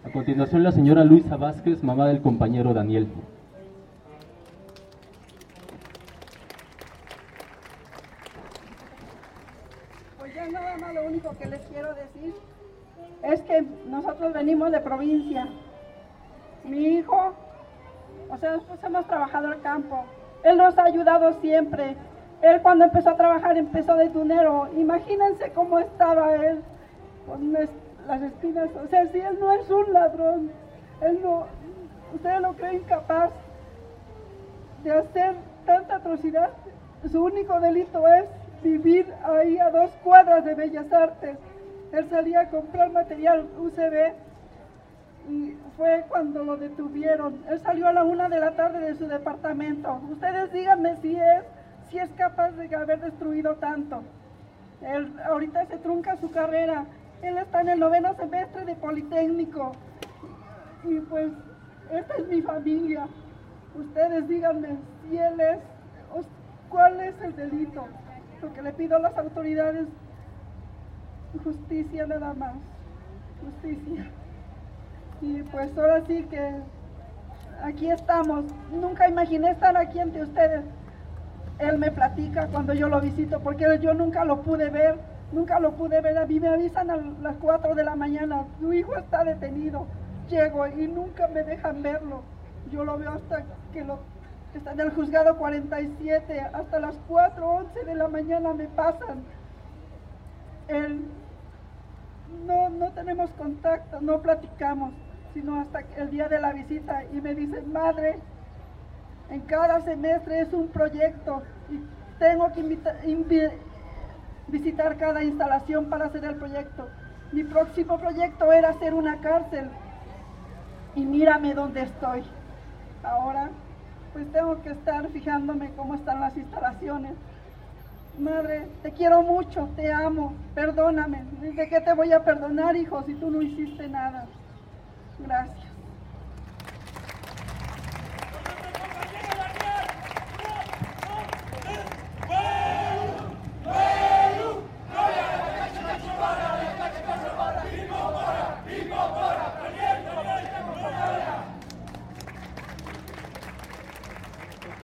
A continuación, la señora Luisa Vázquez, mamá del compañero Daniel. Pues ya nada más lo único que les quiero decir es que nosotros venimos de provincia. Mi hijo, o sea, nosotros hemos trabajado el campo. Él nos ha ayudado siempre. Él cuando empezó a trabajar empezó de tunero. Imagínense cómo estaba él con las espinas. O sea, si él no es un ladrón, él no, ustedes lo creen capaz de hacer tanta atrocidad. Su único delito es vivir ahí a 2 cuadras de Bellas Artes. Él salía a comprar material UCB y fue cuando lo detuvieron. Él salió a la 1 de la tarde de su departamento. Ustedes díganme si es capaz de haber destruido tanto. Él ahorita se trunca su carrera. Él está en el 9º semestre de Politécnico. Y pues, esta es mi familia. Ustedes díganme si él es, cuál es el delito. Lo que le pido a las autoridades, justicia nada más. Justicia. Y pues ahora sí que aquí estamos. Nunca imaginé estar aquí ante ustedes. Él me platica cuando yo lo visito, porque yo nunca lo pude ver, A mí me avisan a las 4 de la mañana, su hijo está detenido. Llego y nunca me dejan verlo. Yo lo veo hasta que está en el juzgado 47, hasta las 4:11 de la mañana me pasan. Él, no tenemos contacto, no platicamos, sino hasta el día de la visita, y me dice: madre, en cada semestre es un proyecto y tengo que visitar cada instalación para hacer el proyecto. Mi próximo proyecto era hacer una cárcel y mírame dónde estoy. Ahora pues tengo que estar fijándome cómo están las instalaciones. Madre, te quiero mucho, te amo, perdóname. ¿De qué te voy a perdonar, hijo, si tú no hiciste nada? Gracias.